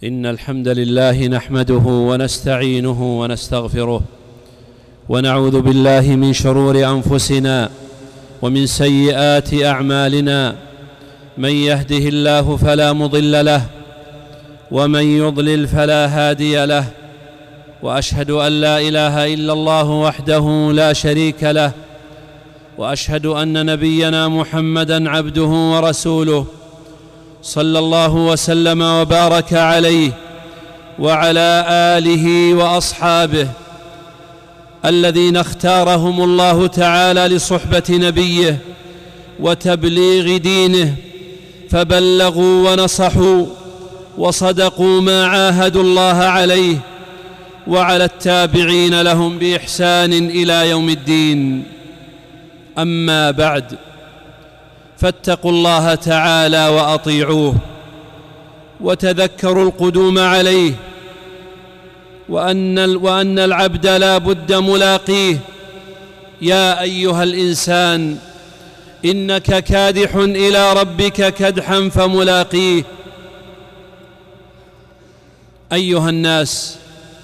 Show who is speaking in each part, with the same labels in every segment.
Speaker 1: إن الحمد لله نحمده ونستعينه ونستغفره ونعوذ بالله من شرور أنفسنا ومن سيئات أعمالنا. من يهده الله فلا مضل له ومن يضلل فلا هادي له، وأشهد أن لا إله إلا الله وحده لا شريك له، وأشهد أن نبينا محمدًا عبده ورسوله صلى الله وسلم وبارك عليه وعلى آله وأصحابه الذين اختارهم الله تعالى لصحبة نبيه وتبليغ دينه، فبلغوا ونصحوا وصدقوا ما عاهدوا الله عليه، وعلى التابعين لهم بإحسان إلى يوم الدين. أما بعد، فاتقوا الله تعالى وأطيعوه، وتذكروا القدوم عليه، وأن العبد لا بد ملاقيه. يا أيها الإنسان إنك كادح إلى ربك كدحا فملاقيه. أيها الناس،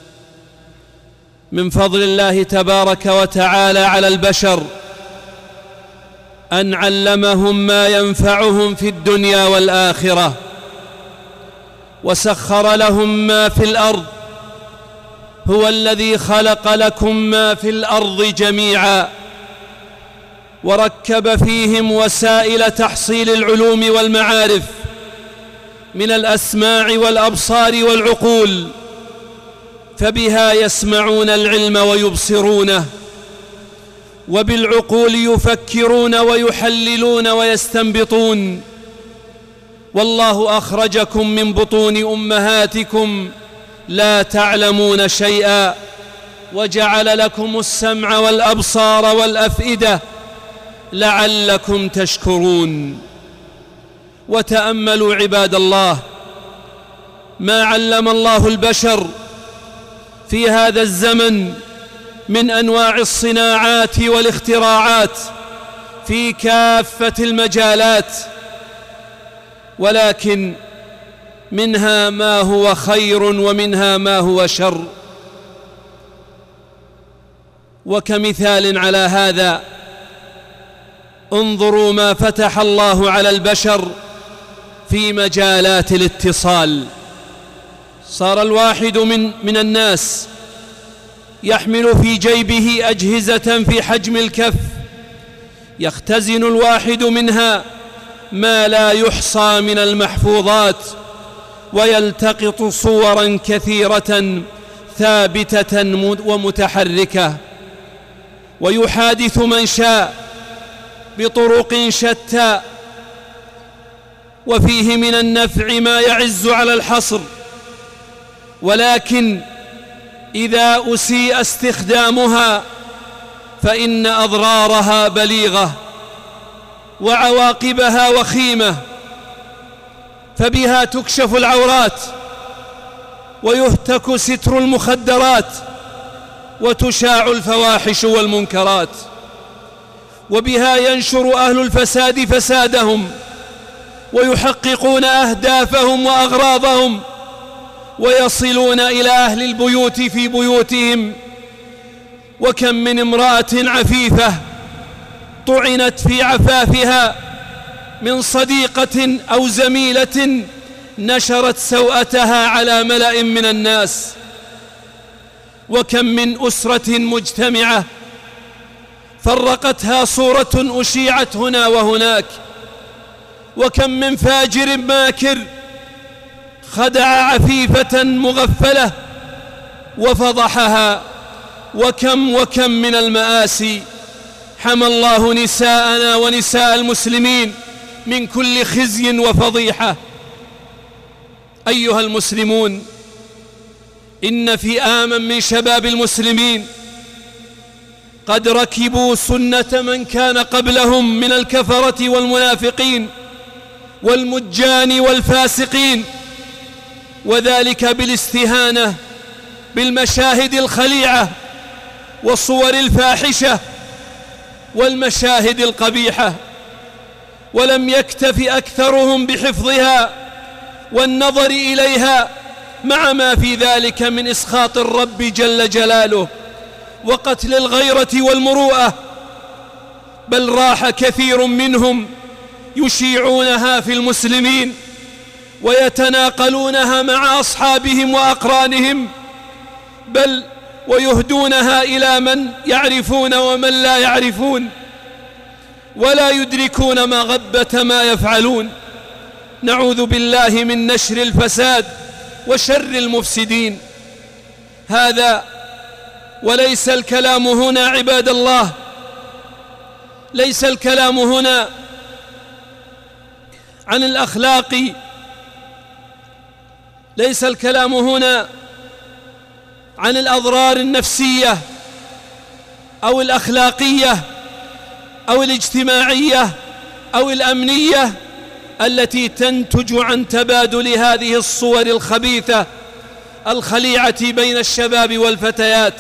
Speaker 1: من فضل الله تبارك وتعالى على البشر أن علمهم ما ينفعهم في الدنيا والآخرة، وسخر لهم ما في الأرض. هو الذي خلق لكم ما في الأرض جميعا، وركب فيهم وسائل تحصيل العلوم والمعارف من الأسماع والأبصار والعقول، فبها يسمعون العلم ويبصرونه، وبالعقول يفكرون ويحللون ويستنبطون. والله أخرجكم من بطون أمهاتكم لا تعلمون شيئا، وجعل لكم السمع والأبصار والأفئدة لعلكم تشكرون. وتأملوا عباد الله ما علم الله البشر في هذا الزمن من أنواع الصناعات والاختراعات في كافة المجالات، ولكن منها ما هو خير ومنها ما هو شر. وكمثال على هذا، انظروا ما فتح الله على البشر في مجالات الاتصال. صار الواحد من الناس يحمل في جيبه أجهزة في حجم الكف، يختزن الواحد منها ما لا يحصى من المحفوظات، ويلتقط صورا كثيرة ثابتة ومتحركة، ويحادث من شاء بطرق شتى، وفيه من النفع ما يعز على الحصر. ولكن إذا أسيء استخدامها فإن أضرارها بليغة وعواقبها وخيمة، فبها تكشف العورات، ويهتك ستر المخدرات، وتشاع الفواحش والمنكرات، وبها ينشر أهل الفساد فسادهم، ويحققون أهدافهم وأغراضهم، ويصلون إلى أهل البيوت في بيوتهم. وكم من امرأة عفيفة طعنت في عفافها من صديقة أو زميلة نشرت سوءتها على ملأ من الناس. وكم من أسرة مجتمعة فرقتها صورة أشيعت هنا وهناك. وكم من فاجر ماكر خدع عفيفة مغفلة وفضحها. وكم من المآسي. حمى الله نساءنا ونساء المسلمين من كل خزي وفضيحة. أيها المسلمون، إن فئاما من شباب المسلمين قد ركبوا سنة من كان قبلهم من الكفرة والمنافقين والمجان والفاسقين، وذلك بالاستهانة بالمشاهد الخليعة والصور الفاحشة والمشاهد القبيحة. ولم يكتف أكثرهم بحفظها والنظر إليها، مع ما في ذلك من إسخاط الرب جل جلاله وقتل الغيرة والمروءة. بل راح كثير منهم يشيعونها في المسلمين ويتناقلونها مع أصحابهم وأقرانهم، بل ويهدونها إلى من يعرفون ومن لا يعرفون، ولا يدركون مغبة ما يفعلون. نعوذ بالله من نشر الفساد وشر المفسدين. هذا وليس الكلام هنا عباد الله، ليس الكلام هنا عن الأخلاق، ليس الكلام هنا عن الأضرار النفسية أو الأخلاقية أو الاجتماعية أو الأمنية التي تنتج عن تبادل هذه الصور الخبيثة الخليعة بين الشباب والفتيات،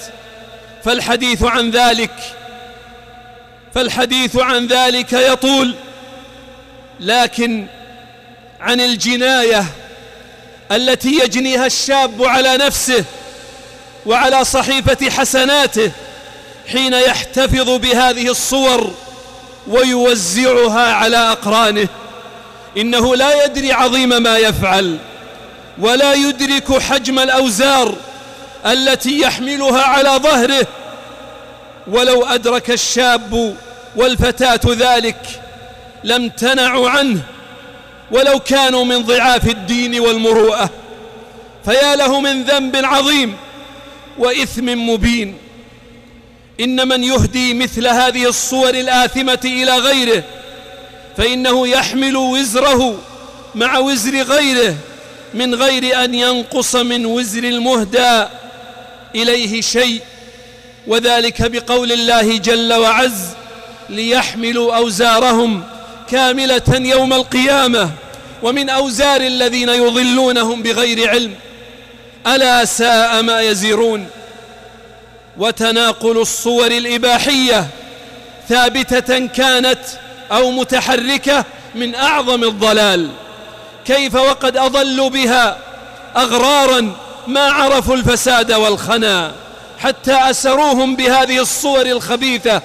Speaker 1: فالحديث عن ذلك يطول، لكن عن الجناية التي يجنيها الشاب على نفسه وعلى صحيفة حسناته حين يحتفظ بهذه الصور ويوزعها على أقرانه. إنه لا يدري عظيم ما يفعل ولا يدرك حجم الأوزار التي يحملها على ظهره. ولو أدرك الشاب والفتاة ذلك لامتنعوا عنه ولو كانوا من ضعاف الدين والمروءة. فيا له من ذنب عظيم وإثم مبين. إن من يهدي مثل هذه الصور الآثمة إلى غيره فإنه يحمل وزره مع وزر غيره من غير أن ينقص من وزر المهدى إليه شيء، وذلك بقول الله جل وعز: ليحملوا أوزارهم كاملة يوم القيامة ومن أوزار الذين يضلونهم بغير علم ألا ساء ما يزرون. وتناقل الصور الإباحية ثابتة كانت أو متحركة من أعظم الضلال، كيف وقد أضلوا بها أغرارا ما عرفوا الفساد والخنا حتى أسروهم بهذه الصور الخبيثة.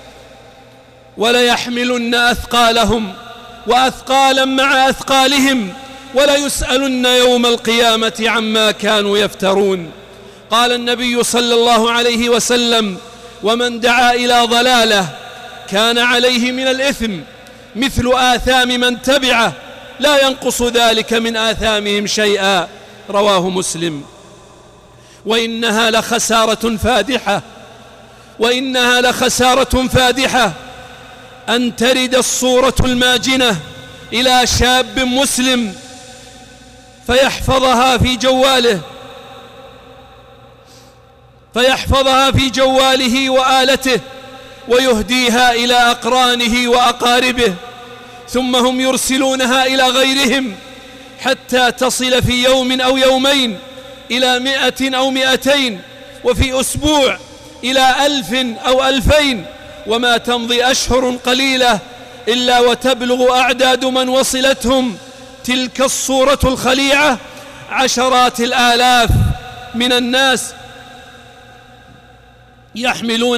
Speaker 1: وليحملن أثقالهم وأثقالا مع أثقالهم وليسألن يوم القيامة عما كانوا يفترون. قال النبي صلى الله عليه وسلم: ومن دعا إلى ضلالة كان عليه من الإثم مثل آثام من تبعه لا ينقص ذلك من آثامهم شيئا. رواه مسلم. وإنها لخسارة فادحة أن ترد الصورة الماجنة إلى شاب مسلم فيحفظها في جواله وآلته ويهديها إلى أقرانه وأقاربه، ثم هم يرسلونها إلى غيرهم حتى تصل في يوم أو يومين إلى 100 أو 200، وفي أسبوع إلى 1000 أو 2000، وما تمضي أشهر قليلة إلا وتبلغ أعداد من وصلتهم تلك الصورة الخليعة عشرات الآلاف من الناس يحمل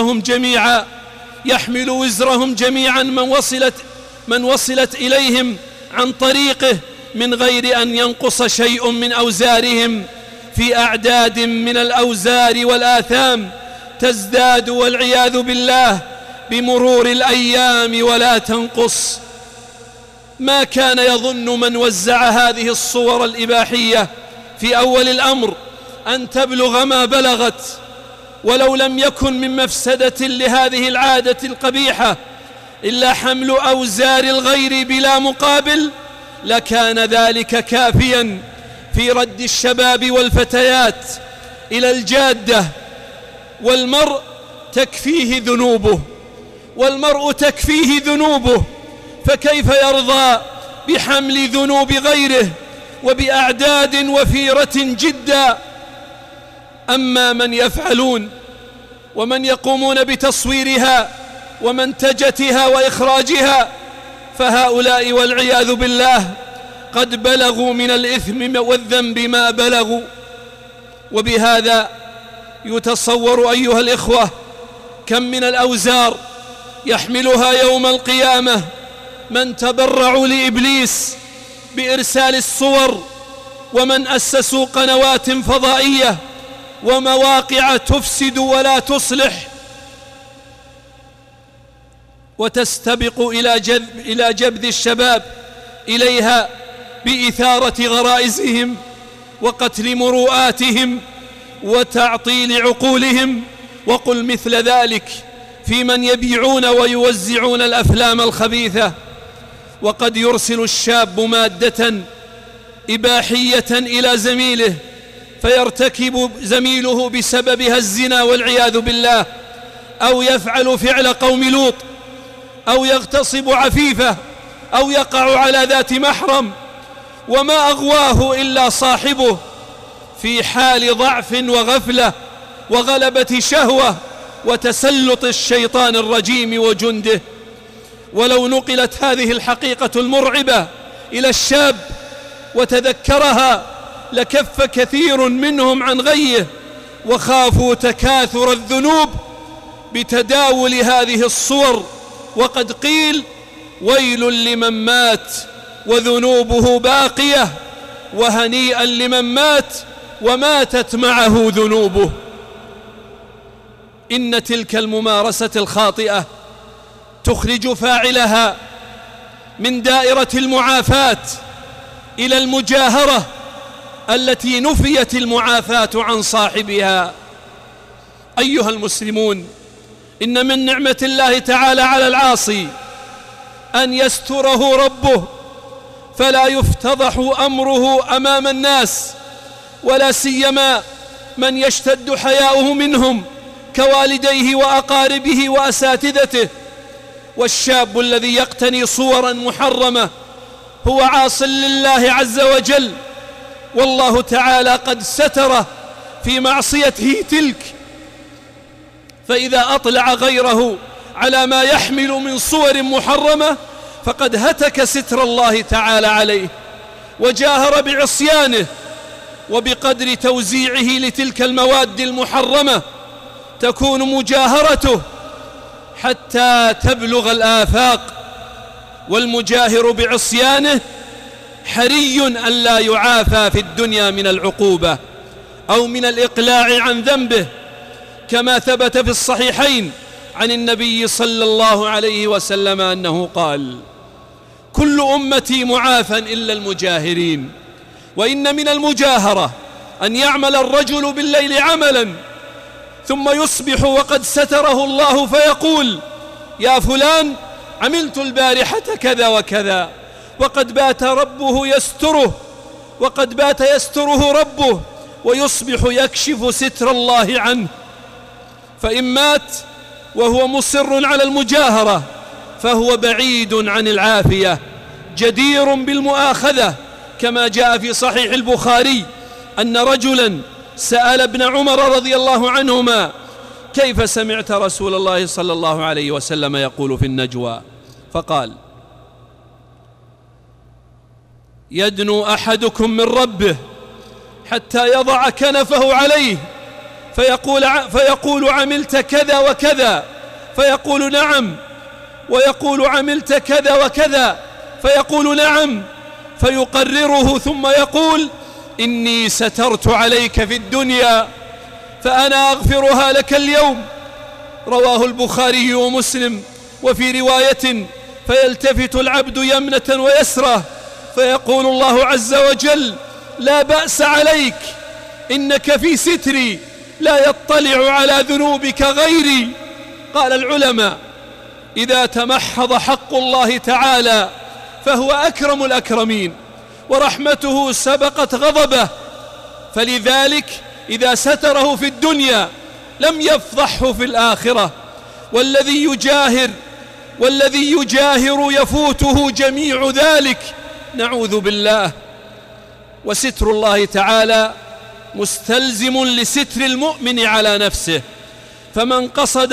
Speaker 1: وزرهم جميعا من وصلت إليهم عن طريقه من غير أن ينقص شيء من أوزارهم، في أعداد من الأوزار والآثام تزداد والعياذ بالله بمرور الأيام ولا تنقص. ما كان يظن من وزع هذه الصور الإباحية في أول الأمر أن تبلغ ما بلغت، ولو لم يكن من مفسدة لهذه العادة القبيحة إلا حمل أوزار الغير بلا مقابل لكان ذلك كافيا في رد الشباب والفتيات إلى الجادة. والمرء تكفيه ذنوبه، فكيف يرضى بحمل ذنوب غيره وبأعداد وفيرة جدا؟ أما من يفعلون ومن يقومون بتصويرها ومنتجتها وإخراجها فهؤلاء والعياذ بالله قد بلغوا من الإثم والذنب ما بلغوا. وبهذا يتصور أيها الإخوة كم من الأوزار يحملها يوم القيامة من تبرعوا لإبليس بإرسال الصور، ومن أسسوا قنوات فضائية ومواقع تفسد ولا تصلح وتستبق إلى جذب الشباب إليها بإثارة غرائزهم وقتل مروءاتهم وتعطيل عقولهم. وقل مثل ذلك في من يبيعون ويوزعون الأفلام الخبيثة. وقد يرسل الشاب مادة إباحية إلى زميله فيرتكب زميله بسببها الزنا والعياذ بالله، أو يفعل فعل قوم لوط، أو يغتصب عفيفة، أو يقع على ذات محرم، وما أغواه إلا صاحبه في حال ضعف وغفلة وغلبة شهوة وتسلط الشيطان الرجيم وجنده. ولو نقلت هذه الحقيقة المرعبة إلى الشاب وتذكرها لكف كثير منهم عن غيه، وخافوا تكاثر الذنوب بتداول هذه الصور. وقد قيل: ويل لمن مات وذنوبه باقية، وهنيئا لمن مات وماتت معه ذنوبه. إن تلك الممارسة الخاطئة تخرج فاعلها من دائرة المعافاة إلى المجاهرة التي نفيت المعافاة عن صاحبها. أيها المسلمون، إن من نعمة الله تعالى على العاصي أن يستره ربه فلا يفتضح أمره أمام الناس، ولا سيما من يشتد حياؤه منهم كوالديه وأقاربه وأساتذته. والشاب الذي يقتني صورا محرمة هو عاص لله عز وجل، والله تعالى قد ستره في معصيته تلك، فإذا أطلع غيره على ما يحمل من صور محرمة فقد هتك ستر الله تعالى عليه وجاهر بعصيانه. وبقدر توزيعه لتلك المواد المحرمة تكون مجاهرته حتى تبلغ الآفاق، والمجاهر بعصيانه حري أن لا يعافى في الدنيا من العقوبة أو من الإقلاع عن ذنبه، كما ثبت في الصحيحين عن النبي صلى الله عليه وسلم أنه قال: كل أمتي معافى إلا المجاهرين. وإن من المجاهرة أن يعمل الرجل بالليل عملا ثم يصبح وقد ستره الله فيقول: يا فلان عملت البارحة كذا وكذا، وقد بات ربه يستره، وقد بات يستره ربه، ويصبح يكشف ستر الله عنه. فإن مات وهو مصر على المجاهرة فهو بعيد عن العافية، جدير بالمؤاخذة، كما جاء في صحيح البخاري أن رجلا سأل ابن عمر رضي الله عنهما: كيف سمعت رسول الله صلى الله عليه وسلم يقول في النجوى؟ فقال: يدنو أحدكم من ربه حتى يضع كنفه عليه فيقول عملت كذا وكذا، فيقول نعم، ويقول عملت كذا وكذا، فيقول نعم، فيقرره ثم يقول: إني سترت عليك في الدنيا فأنا أغفرها لك اليوم. رواه البخاري ومسلم. وفي رواية: فيلتفت العبد يمنة ويسرة فيقول الله عز وجل: لا بأس عليك، إنك في ستري، لا يطلع على ذنوبك غيري. قال العلماء: إذا تمحض حق الله تعالى فهو أكرم الأكرمين، ورحمته سبقت غضبه، فلذلك إذا ستره في الدنيا لم يفضحه في الآخرة. والذي يجاهر يفوته جميع ذلك، نعوذ بالله. وستر الله تعالى مستلزم لستر المؤمن على نفسه، فمن قصد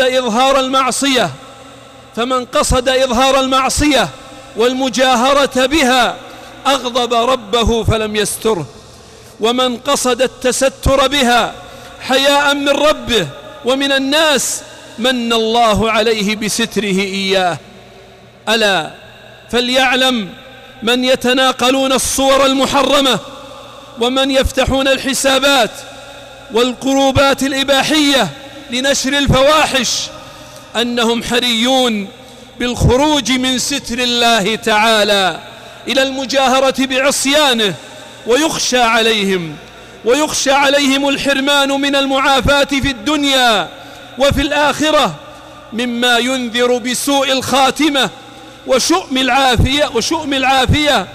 Speaker 1: إظهار المعصية والمجاهرة بها أغضب ربه فلم يستره، ومن قصد التستر بها حياء من ربه ومن الناس من الله عليه بستره إياه. ألا فليعلم من يتناقلون الصور المحرمة ومن يفتحون الحسابات والقروبات الإباحية لنشر الفواحش أنهم حريون بالخروج من ستر الله تعالى إلى المجاهرة بعصيانه، ويخشى عليهم الحرمان من المعافاة في الدنيا وفي الآخرة، مما ينذر بسوء الخاتمة وشؤم العافية.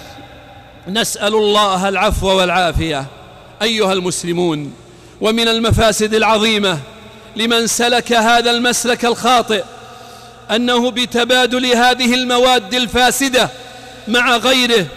Speaker 1: نسأل الله العفو والعافية. أيها المسلمون، ومن المفاسد العظيمة لمن سلك هذا المسلك الخاطئ أنه بتبادل هذه المواد الفاسدة مع غيره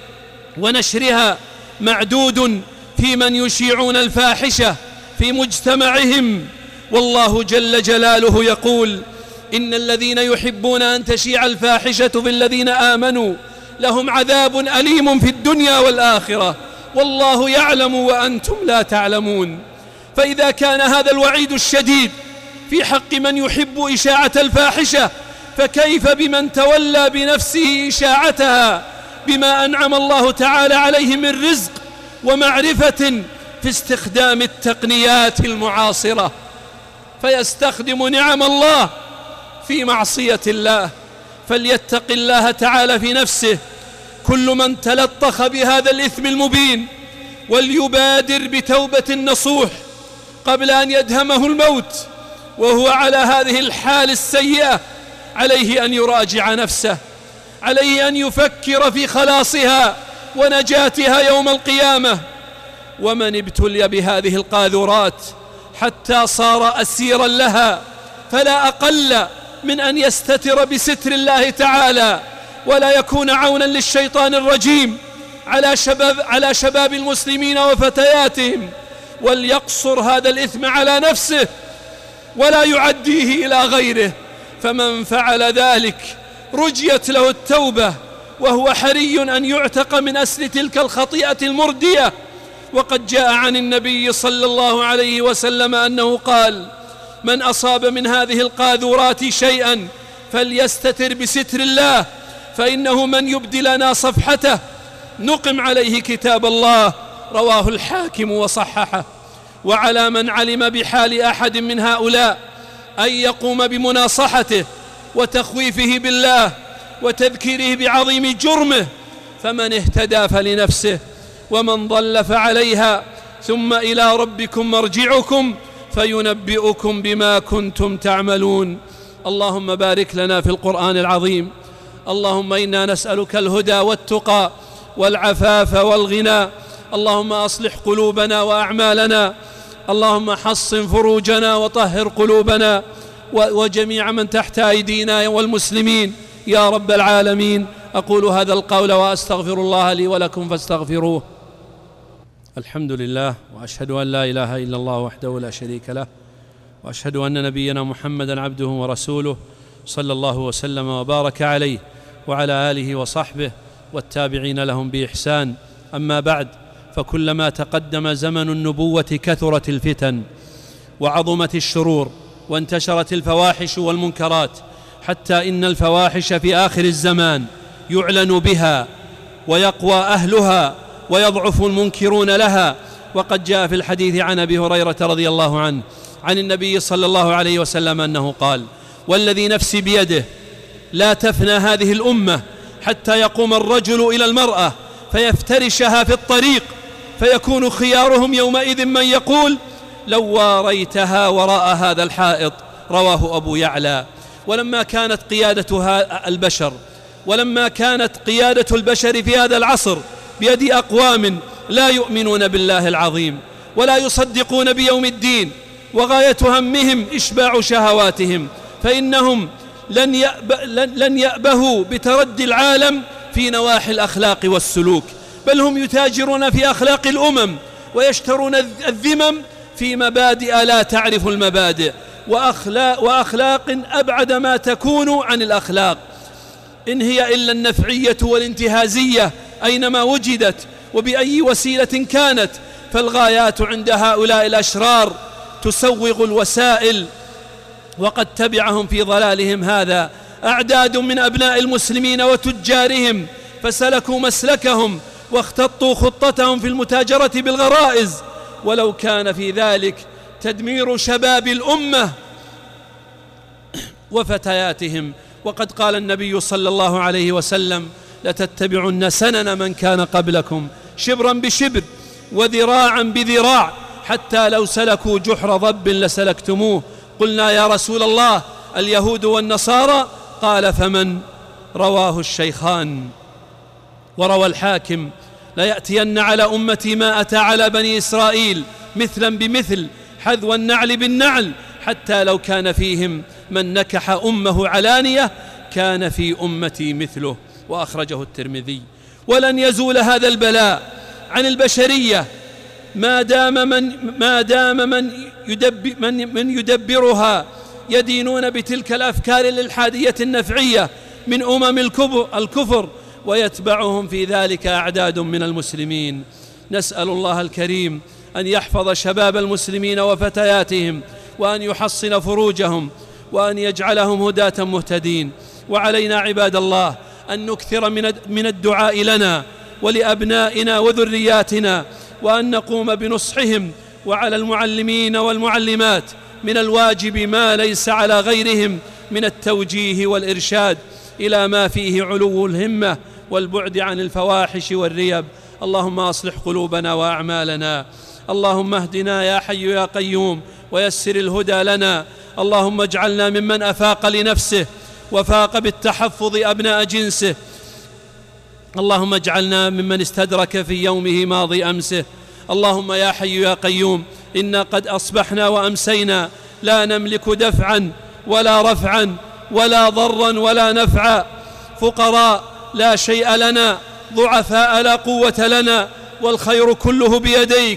Speaker 1: ونشرها معدود في من يشيعون الفاحشة في مجتمعهم. والله جل جلاله يقول: إن الذين يحبون أن تشيع الفاحشة في الذين آمنوا لهم عذاب أليم في الدنيا والآخرة والله يعلم وأنتم لا تعلمون. فإذا كان هذا الوعيد الشديد في حق من يحب إشاعة الفاحشة، فكيف بمن تولى بنفسه إشاعتها بما أنعم الله تعالى عليه من رزق ومعرفة في استخدام التقنيات المعاصرة، فيستخدم نعم الله في معصية الله. فليتق الله تعالى في نفسه كل من تلطخ بهذا الإثم المبين، وليبادر بتوبة نصوح قبل أن يدهمه الموت وهو على هذه الحال السيئة. عليه أن يراجع نفسه، عليه أن يفكر في خلاصها ونجاتها يوم القيامة. ومن ابتلي بهذه القاذورات حتى صار أسيرا لها فلا أقل من أن يستتر بستر الله تعالى ولا يكون عونا للشيطان الرجيم على شباب المسلمين وفتياتهم، وليقصر هذا الإثم على نفسه ولا يعديه إلى غيره. فمن فعل ذلك رجيت له التوبة وهو حري أن يعتق من أسر تلك الخطيئة المردية. وقد جاء عن النبي صلى الله عليه وسلم أنه قال: من أصاب من هذه القاذورات شيئا فليستتر بستر الله، فإنه من يبدي لنا صفحته نقم عليه كتاب الله. رواه الحاكم وصححه. وعلى من علم بحال أحد من هؤلاء أن يقوم بمناصحته وتخويفه بالله وتذكيره بعظيم جرمه، فمن اهتدى فلنفسه ومن ضل فعليها، ثم إلى ربكم مرجعكم فينبئكم بما كنتم تعملون. اللهم بارك لنا في القرآن العظيم. اللهم إنا نسألك الهدى والتقى والعفاف والغنى. اللهم أصلح قلوبنا وأعمالنا. اللهم حصن فروجنا وطهر قلوبنا وجميع من تحت أيدينا والمسلمين يا رب العالمين. أقول هذا القول وأستغفر الله لي ولكم فاستغفروه. الحمد لله، وأشهد أن لا إله إلا الله وحده لا شريك له، وأشهد أن نبينا محمدا عبده ورسوله صلى الله وسلم وبارك عليه وعلى آله وصحبه والتابعين لهم بإحسان. أما بعد، فكلما تقدم زمن النبوة كثرت الفتن وعظمت الشرور وانتشرت الفواحش والمنكرات، حتى إن الفواحش في آخر الزمان يعلن بها ويقوى أهلها ويضعف المنكرون لها. وقد جاء في الحديث عن أبي هريرة رضي الله عنه عن النبي صلى الله عليه وسلم أنه قال: والذي نفسي بيده لا تفنى هذه الأمة حتى يقوم الرجل إلى المرأة فيفترشها في الطريق، فيكون خيارهم يومئذ من يقول: لو واريتها وراء هذا الحائط. رواه أبو يعلى. ولما كانت قيادة البشر في هذا العصر بيد أقوام لا يؤمنون بالله العظيم ولا يصدقون بيوم الدين، وغاية همهم إشباع شهواتهم، فإنهم لن يأبهوا بتردي العالم في نواحي الأخلاق والسلوك، بل هم يتاجرون في أخلاق الأمم ويشترون الذمم في مبادئ لا تعرف المبادئ، وأخلاق أبعد ما تكون عن الأخلاق، إن هي إلا النفعية والانتهازية أينما وجدت وبأي وسيلة كانت، فالغايات عند هؤلاء الأشرار تسوغ الوسائل، وقد تبعهم في ضلالهم هذا أعداد من أبناء المسلمين وتجارهم، فسلكوا مسلكهم واختطوا خطتهم في المتاجرة بالغرائز، ولو كان في ذلك تدمير شباب الأمة وفتياتهم. وقد قال النبي صلى الله عليه وسلم: لتتبعن سنن من كان قبلكم شبرا بشبر وذراعا بذراع حتى لو سلكوا جحر ضب لسلكتموه. قلنا: يا رسول الله، اليهود والنصارى؟ قال: فمن؟ رواه الشيخان. وروى الحاكم: ليأتين على أمتي ما أتى على بني إسرائيل مثلا بمثل، حذو النعل بالنعل، حتى لو كان فيهم من نكح أمه علانية كان في أمتي مثله. وأخرجه الترمذي. ولن يزول هذا البلاء عن البشرية ما دام من يدبرها يدينون بتلك الأفكار الإلحادية النفعية من الكفر، ويتبعهم في ذلك أعداد من المسلمين. نسأل الله الكريم أن يحفظ شباب المسلمين وفتياتهم، وأن يحصن فروجهم، وأن يجعلهم هداة مهتدين. وعلينا عباد الله أن نكثر من الدعاء لنا ولأبنائنا وذرياتنا، وأن نقوم بنصحهم. وعلى المعلمين والمعلمات من الواجب ما ليس على غيرهم من التوجيه والإرشاد إلى ما فيه علو الهمة والبعد عن الفواحش والريب. اللهم أصلح قلوبنا وأعمالنا، اللهم اهدنا يا حي يا قيوم ويسر الهدى لنا. اللهم اجعلنا ممن أفاق لنفسه وفاق بالتحفظ أبناء جنسه. اللهم اجعلنا ممن استدرك في يومه ماضي أمسه. اللهم يا حي يا قيوم إنا قد أصبحنا وأمسينا لا نملك دفعا ولا رفعا ولا ضرا ولا نفعا، فقراء لا شيء لنا، ضعفاء لا قوة لنا، والخير كله بيديك،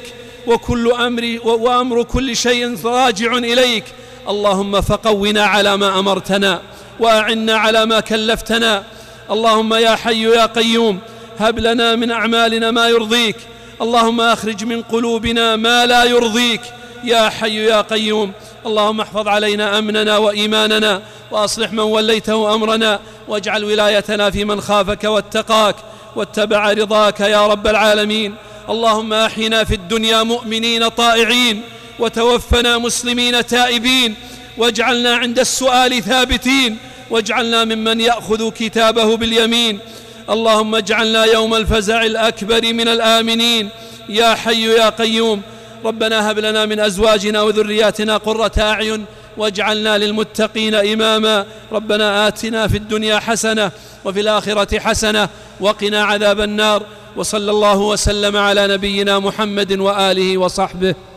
Speaker 1: وأمر كل شيء راجع إليك. اللهم فقونا على ما أمرتنا وأعنا على ما كلفتنا. اللهم يا حي يا قيوم هب لنا من أعمالنا ما يرضيك. اللهم أخرج من قلوبنا ما لا يرضيك يا حي يا قيوم. اللهم احفظ علينا أمننا وإيماننا، وأصلح من وليته أمرنا، واجعل ولايتنا في من خافك واتقاك واتبع رضاك يا رب العالمين. اللهم أحينا في الدنيا مؤمنين طائعين، وتوفنا مسلمين تائبين، واجعلنا عند السؤال ثابتين، واجعلنا ممن يأخذ كتابه باليمين. اللهم اجعلنا يوم الفزع الأكبر من الآمنين يا حي يا قيوم. ربنا هب لنا من أزواجنا وذرياتنا قرة أعين واجعلنا للمتقين إماما. ربنا آتنا في الدنيا حسنة وفي الآخرة حسنة وقنا عذاب النار. وصلى الله وسلم على نبينا محمد وآله وصحبه.